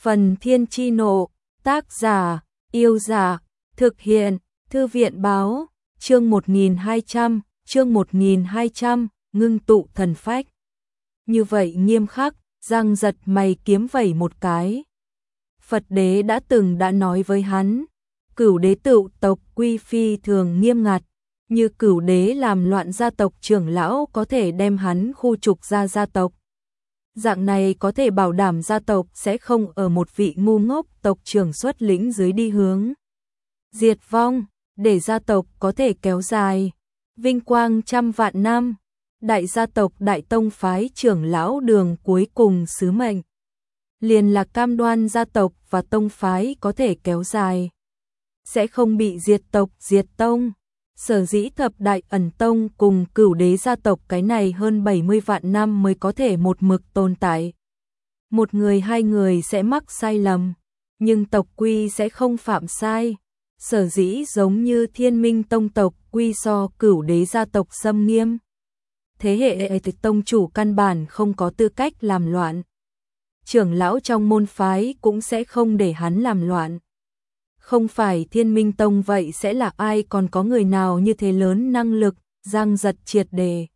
Phần Thiên Chi Nộ, tác giả, Yêu Giả, thực hiện, Thư viện Báo, chương 1200, ngưng tụ thần phách. Như vậy nghiêm khắc, Giang giật mày kiếm vẩy một cái. Phật đế đã nói với hắn, Cửu đế tựu tộc quy phi thường nghiêm ngặt, như Cửu đế làm loạn gia tộc trưởng lão có thể đem hắn khu trục ra gia tộc. Dạng này có thể bảo đảm gia tộc sẽ không ở một vị ngu ngốc tộc trưởng xuất lĩnh dưới đi hướng diệt vong, để gia tộc có thể kéo dài vinh quang trăm vạn năm. Đại gia tộc Đại Tông phái trưởng lão đường cuối cùng sứ mệnh liền là cam đoan gia tộc và tông phái có thể kéo dài, sẽ không bị diệt tộc diệt tông. Sở dĩ Thập Đại Ẩn Tông cùng Cửu đế gia tộc cái này hơn 70 vạn năm mới có thể một mực tồn tại. Một người hai người sẽ mắc sai lầm, nhưng tộc quy sẽ không phạm sai. Sở dĩ giống như Thiên Minh Tông tộc quy so Cửu đế gia tộc xâm nghiêm. Thế hệ tông chủ căn bản không có tư cách làm loạn. Trưởng lão trong môn phái cũng sẽ không để hắn làm loạn. Không phải Thiên Minh Tông vậy sẽ là ai, còn có người nào như thế lớn năng lực. Giang giật triệt đề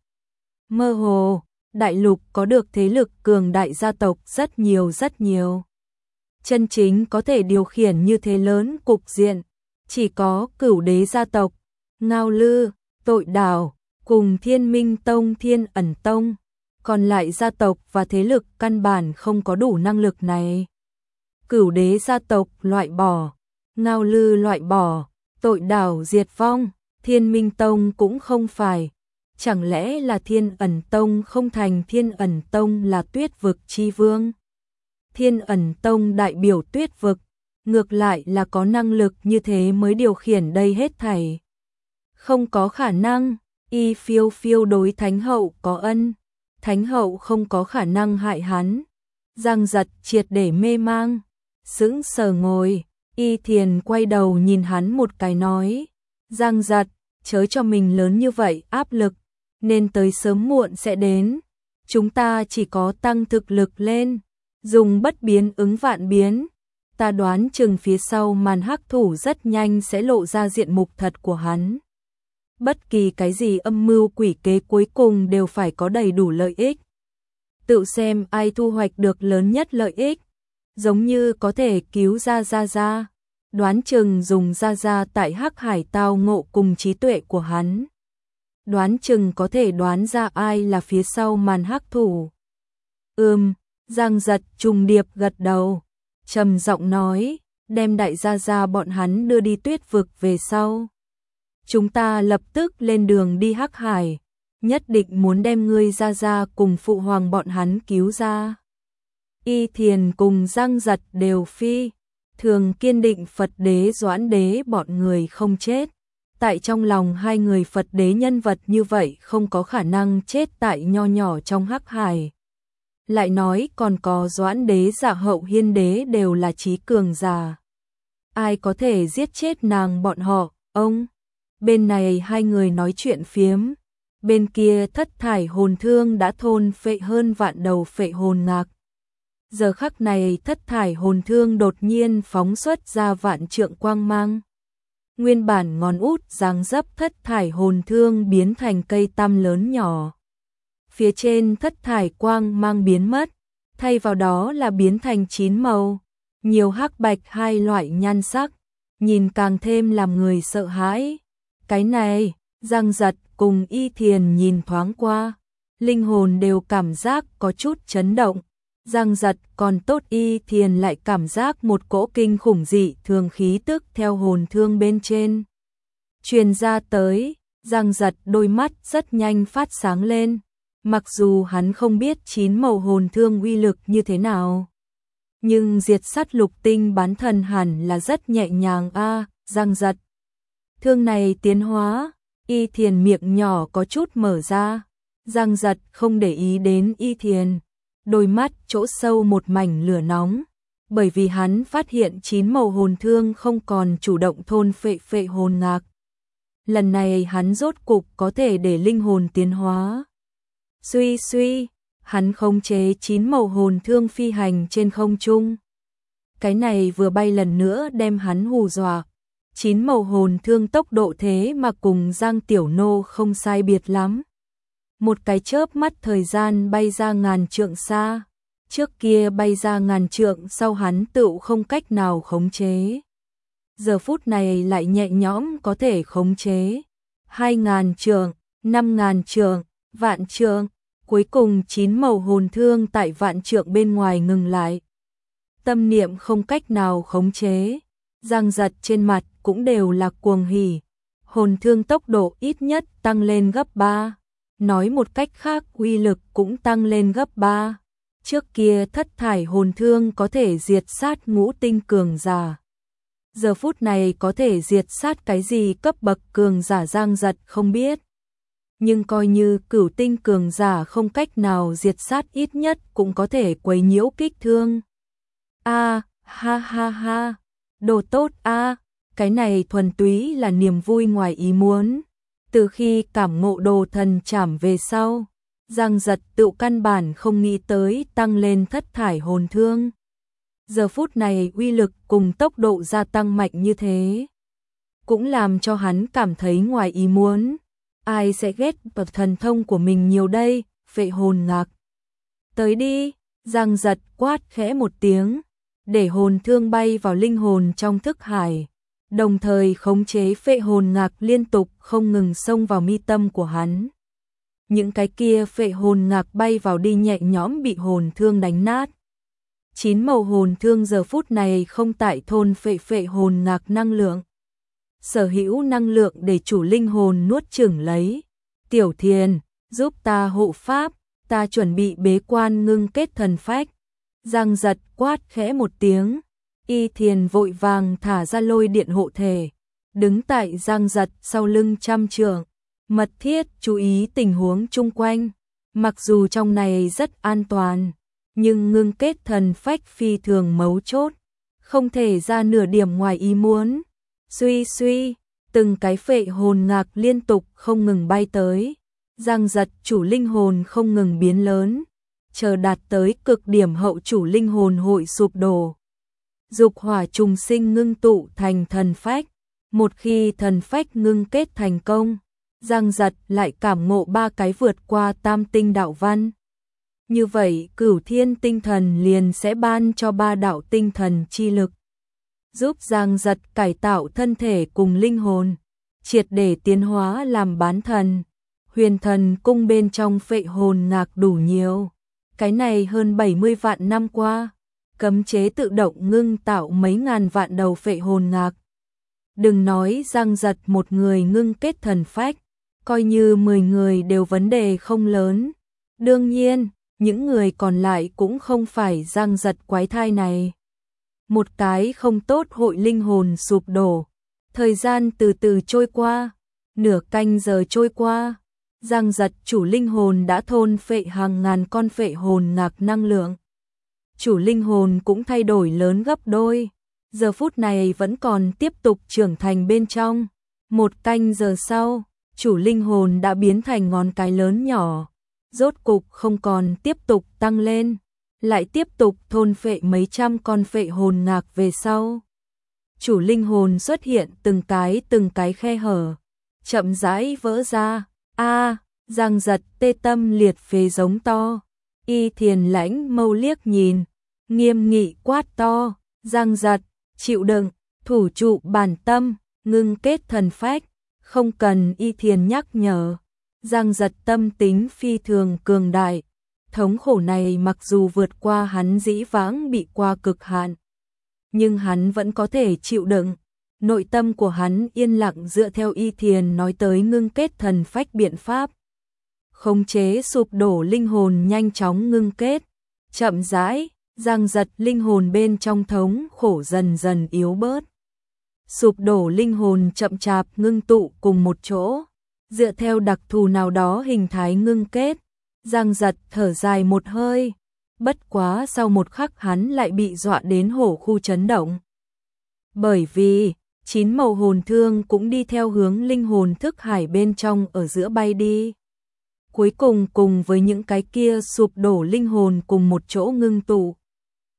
mơ hồ. Đại lục có được thế lực cường đại gia tộc rất nhiều. Chân chính có thể điều khiển như thế lớn cục diện chỉ có Cửu đế gia tộc, Ngao Lư, Tội Đảo cùng Thiên Minh Tông, Thiên Ẩn Tông. Còn lại gia tộc và thế lực căn bản không có đủ năng lực này. Cửu đế gia tộc loại bỏ, Ngao Lư loại bỏ, Tội Đảo diệt vong, Thiên Minh Tông cũng không phải. Chẳng lẽ là Thiên Ẩn Tông không thành? Thiên Ẩn Tông là tuyết vực chi vương. Thiên Ẩn Tông đại biểu tuyết vực, ngược lại là có năng lực như thế mới điều khiển đây hết thảy. Không có khả năng. Y Phiêu Phiêu đối Thánh hậu có ân, Thánh hậu không có khả năng hại hắn. Giang giật triệt để mê mang, sững sờ ngồi. Y Thiền quay đầu nhìn hắn một cái nói, Giang giật, chớ cho mình lớn như vậy áp lực, nên tới sớm muộn sẽ đến. Chúng ta chỉ có tăng thực lực lên, dùng bất biến ứng vạn biến. Ta đoán chừng phía sau màn hắc thủ rất nhanh sẽ lộ ra diện mục thật của hắn. Bất kỳ cái gì âm mưu quỷ kế cuối cùng đều phải có đầy đủ lợi ích. Tự xem ai thu hoạch được lớn nhất lợi ích. Giống như có thể cứu ra, đoán chừng dùng ra tại Hắc Hải tao ngộ cùng trí tuệ của hắn. Đoán chừng có thể đoán ra ai là phía sau màn hắc thủ. Giang giật trùng điệp gật đầu, trầm giọng nói, đem đại gia bọn hắn đưa đi tuyết vực về sau. Chúng ta lập tức lên đường đi Hắc Hải, nhất định muốn đem ngươi ra cùng phụ hoàng bọn hắn cứu ra. Y Thiền cùng Giang giật đều phi thường kiên định Phật đế Doãn đế bọn người không chết. Tại trong lòng hai người Phật đế nhân vật như vậy không có khả năng chết tại nho nhỏ trong Hắc Hải. Lại nói còn có Doãn đế Dạ Hậu Hiên đế đều là trí cường giả. Ai có thể giết chết nàng bọn họ, ông? Bên này hai người nói chuyện phiếm, bên kia Thất Thải Hồn Thương đã thôn phệ hơn vạn đầu phệ hồn ngạc. Giờ khắc này Thất Thải Hồn Thương đột nhiên phóng xuất ra vạn trượng quang mang. Nguyên bản ngón út dáng dấp Thất Thải Hồn Thương biến thành cây tăm lớn nhỏ. Phía trên thất thải quang mang biến mất, thay vào đó là biến thành 9 màu, nhiều hắc bạch hai loại nhan sắc, nhìn càng thêm làm người sợ hãi. Cái này, Giang giật cùng Y Thiền nhìn thoáng qua, linh hồn đều cảm giác có chút chấn động. Giang giật còn tốt, Y Thiền lại cảm giác một cỗ kinh khủng dị thường khí tức theo hồn thương bên trên truyền ra tới. Giang giật đôi mắt rất nhanh phát sáng lên. Mặc dù hắn không biết 9 màu hồn thương uy lực như thế nào, nhưng diệt sát lục tinh bán thần hẳn là rất nhẹ nhàng a. Giang giật thương này tiến hóa. Y Thiền miệng nhỏ có chút mở ra. Giang giật không để ý đến Y Thiền, đôi mắt chỗ sâu một mảnh lửa nóng, bởi vì hắn phát hiện 9 màu hồn thương không còn chủ động thôn phệ hồn ngạc. Lần này hắn rốt cục có thể để linh hồn tiến hóa. Suy, hắn khống chế 9 màu hồn thương phi hành trên không trung. cái này vừa bay lần nữa đem hắn hù dọa. 9 màu hồn thương tốc độ thế mà cùng Giang Tiểu Nô không sai biệt lắm. Một cái chớp mắt thời gian bay ra ngàn trượng xa, trước kia bay ra ngàn trượng sau hắn tựu không cách nào khống chế. Giờ phút này lại nhẹ nhõm có thể khống chế. 2.000 trượng, 5.000 trượng, vạn trượng, cuối cùng 9 màu hồn thương tại vạn trượng bên ngoài ngừng lại. Tâm niệm không cách nào khống chế, Giang Giật trên mặt cũng đều là cuồng hỉ. Hồn thương tốc độ ít nhất tăng lên gấp 3. Nói một cách khác uy lực cũng tăng lên gấp 3. Trước kia thất thải hồn thương có thể diệt sát ngũ tinh cường giả. Giờ phút này có thể diệt sát cái gì cấp bậc cường giả Giang Giật không biết. Nhưng coi như cửu tinh cường giả không cách nào diệt sát ít nhất cũng có thể quấy nhiễu kích thương. Ha ha, đồ tốt cái này thuần túy là niềm vui ngoài ý muốn. Từ khi cảm ngộ đồ thần trảm về sau, Giang Giật tự căn bản không nghĩ tới tăng lên thất thải hồn thương. Giờ phút này uy lực cùng tốc độ gia tăng mạnh như thế, cũng làm cho hắn cảm thấy ngoài ý muốn. Ai sẽ ghét bậc thần thông của mình nhiều đây, Phệ hồn ngạc. Tới đi, Giang Giật quát khẽ một tiếng, để hồn thương bay vào linh hồn trong thức hải, đồng thời khống chế phệ hồn ngạc liên tục không ngừng xông vào mi tâm của hắn. Những cái kia phệ hồn ngạc bay vào đi nhẹ nhõm bị hồn thương đánh nát. 9 màu hồn thương giờ phút này không tại thôn phệ hồn ngạc năng lượng. Sở hữu năng lượng để chủ linh hồn nuốt chửng lấy. Tiểu Thiền, giúp ta hộ pháp, ta chuẩn bị bế quan ngưng kết thần phách. Giang Giật quát khẽ một tiếng, Y Thiền vội vàng thả ra lôi điện hộ thể, đứng tại Giang Giật sau lưng 100 trượng, mật thiết chú ý tình huống chung quanh. Mặc dù trong này rất an toàn, nhưng ngưng kết thần phách phi thường mấu chốt, không thể ra nửa điểm ngoài ý muốn. Suy, từng cái phệ hồn ngạc liên tục không ngừng bay tới. Giang Giật chủ linh hồn không ngừng biến lớn, chờ đạt tới cực điểm hậu chủ linh hồn hội sụp đổ. Dục hỏa trùng sinh ngưng tụ thành thần phách. Một khi thần phách ngưng kết thành công, Giang Giật lại cảm ngộ 3 cái vượt qua tam tinh đạo văn. Như vậy Cửu Thiên tinh thần liền sẽ ban cho 3 đạo tinh thần chi lực, giúp Giang Giật cải tạo thân thể cùng linh hồn, triệt để tiến hóa làm bán thần. Huyền Thần cung bên trong phệ hồn ngạc đủ nhiều. Cái này hơn 70 vạn năm qua, cấm chế tự động ngưng tạo mấy ngàn vạn đầu phệ hồn ngạc. Đừng nói Giang Giật một người ngưng kết thần phách, coi như 10 người đều vấn đề không lớn. Đương nhiên, những người còn lại cũng không phải Giang Giật quái thai này. Một cái không tốt hội linh hồn sụp đổ. Thời gian từ từ trôi qua, nửa canh giờ trôi qua, Giang Giật chủ linh hồn đã thôn phệ hàng ngàn con phệ hồn ngạc năng lượng. Chủ linh hồn cũng thay đổi lớn gấp đôi, giờ phút này vẫn còn tiếp tục trưởng thành bên trong. Một canh giờ sau, chủ linh hồn đã biến thành ngón cái lớn nhỏ, rốt cục không còn tiếp tục tăng lên, lại tiếp tục thôn phệ mấy trăm con phệ hồn ngạc về sau. Chủ linh hồn xuất hiện từng cái khe hở, chậm rãi vỡ ra. Giang Giật tê tâm liệt phế giống to. Y Thiền lãnh mâu liếc nhìn, nghiêm nghị quát to, Giang Giật, chịu đựng, thủ trụ bản tâm, ngưng kết thần phách. Không cần Y Thiền nhắc nhở, Giang Giật tâm tính phi thường cường đại. Thống khổ này mặc dù vượt qua hắn dĩ vãng bị qua cực hạn, nhưng hắn vẫn có thể chịu đựng. Nội tâm của hắn yên lặng dựa theo Y Thiền nói tới ngưng kết thần phách biện pháp. Khống chế sụp đổ linh hồn nhanh chóng ngưng kết. Chậm rãi, Giang Giật linh hồn bên trong thống khổ dần dần yếu bớt. Sụp đổ linh hồn chậm chạp ngưng tụ cùng một chỗ, dựa theo đặc thù nào đó hình thái ngưng kết. Giang Giật thở dài một hơi, bất quá sau một khắc hắn lại bị dọa đến hổ khu chấn động. Bởi vì 9 màu hồn thương cũng đi theo hướng linh hồn thức hải bên trong ở giữa bay đi. Cuối cùng cùng với những cái kia sụp đổ linh hồn cùng một chỗ ngưng tụ.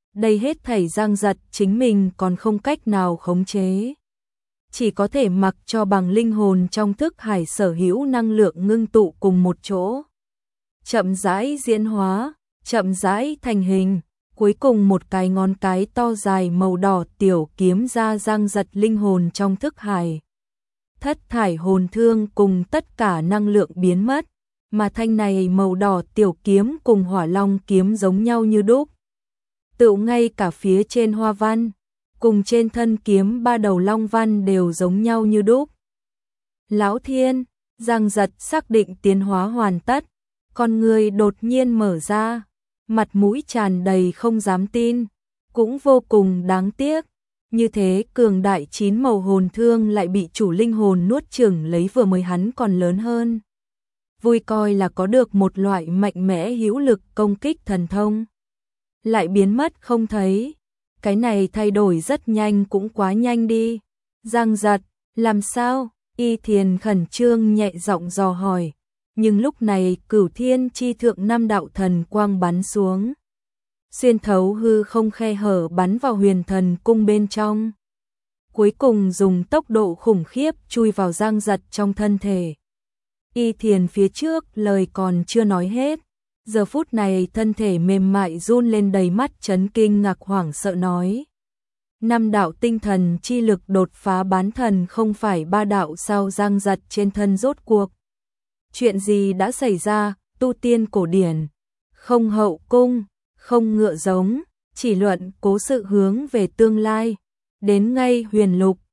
Đây hết thảy Giang Giật chính mình còn không cách nào khống chế. Chỉ có thể mặc cho bằng linh hồn trong thức hải sở hữu năng lượng ngưng tụ cùng một chỗ. Chậm rãi diễn hóa, chậm rãi thành hình, cuối cùng một cái ngón cái to dài màu đỏ tiểu kiếm ra Giang Giật linh hồn trong thức hải. Thất thải hồn thương cùng tất cả năng lượng biến mất, mà thanh này màu đỏ tiểu kiếm cùng Hỏa Long kiếm giống nhau như đúc. Tựu ngay cả phía trên hoa văn, cùng trên thân kiếm ba đầu long văn đều giống nhau như đúc. Lão Thiên, Giang Giật xác định tiến hóa hoàn tất, con người đột nhiên mở ra, mặt mũi tràn đầy không dám tin, cũng vô cùng đáng tiếc. Như thế cường đại 9 màu hồn thương lại bị chủ linh hồn nuốt chửng lấy vừa mới hắn còn lớn hơn. Vui coi là có được một loại mạnh mẽ hữu lực công kích thần thông. Lại biến mất không thấy. Cái này thay đổi rất nhanh cũng quá nhanh đi. Giang Giật, làm sao? Y Thiền khẩn trương nhẹ giọng dò hỏi. Nhưng lúc này Cửu Thiên chi thượng 5 đạo thần quang bắn xuống. Xuyên thấu hư không khe hở bắn vào Huyền Thần cung bên trong. Cuối cùng dùng tốc độ khủng khiếp chui vào Giang Giật trong thân thể. Y Thiền phía trước lời còn chưa nói hết. Giờ phút này thân thể mềm mại run lên đầy mắt chấn kinh ngạc hoảng sợ nói. 5 đạo tinh thần chi lực đột phá bán thần không phải 3 đạo sao? Giang Giật trên thân rốt cuộc. Chuyện gì đã xảy ra? Tu tiên cổ điển, không hậu cung, không ngựa giống, chỉ luận cố sự hướng về tương lai. Đến ngay Huyền Lục,